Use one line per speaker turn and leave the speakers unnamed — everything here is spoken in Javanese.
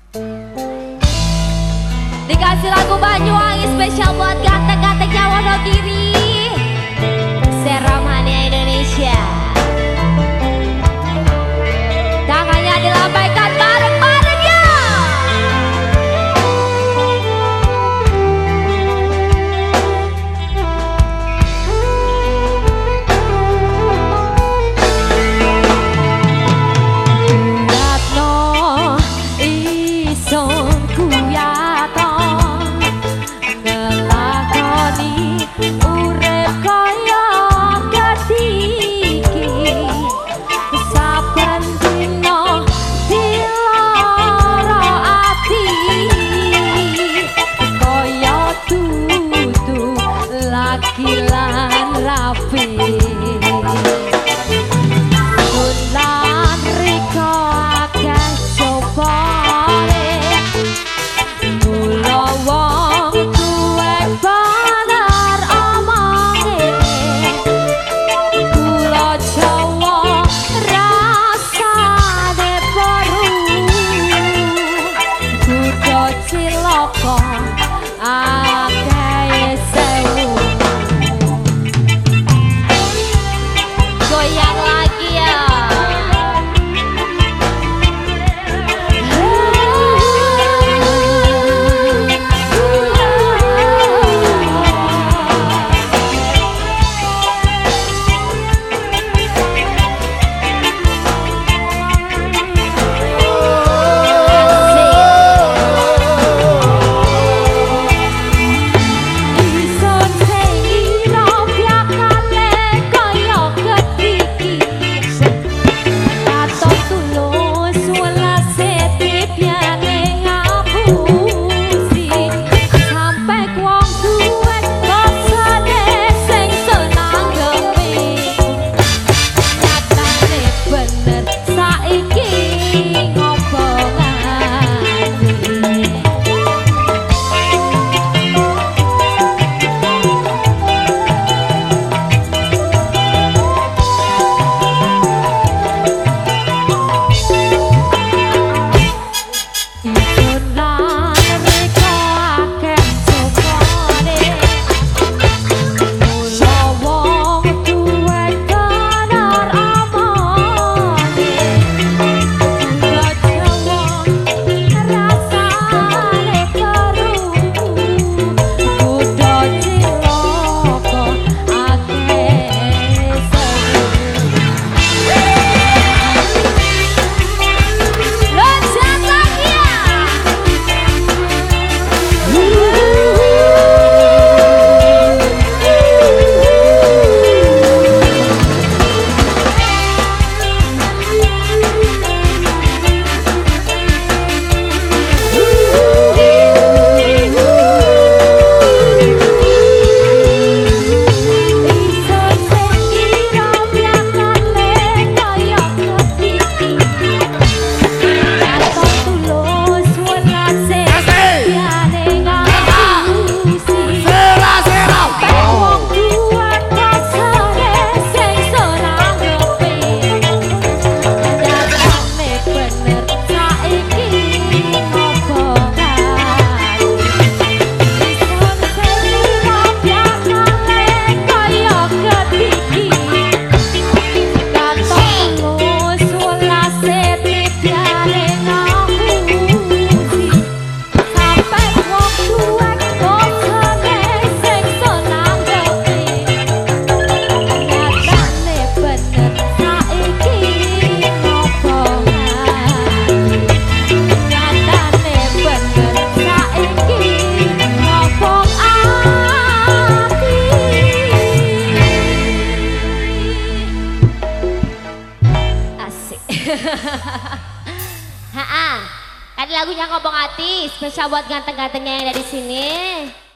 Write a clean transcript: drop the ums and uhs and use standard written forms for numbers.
Dikasih lagu Banyuwangi spesial buat ganteng-gantengnya Wonogiri, Seramania Indonesia. Tangannya dilambaikan bareng-bareng ya. Ratno ison kuyato ngelakoni urip kaya ketiki, saben dina dilara ati kaya dudu laki lan rapi. Lan riko akeh cobane, mula wong tuwek bener omonge, gula Jawa rasane baru, kudu cilaka akeh sewu. Goyang lagi ya. Kan lagunya Ngobong Ati spesial buat ganteng-gantengnya yang ada di sini.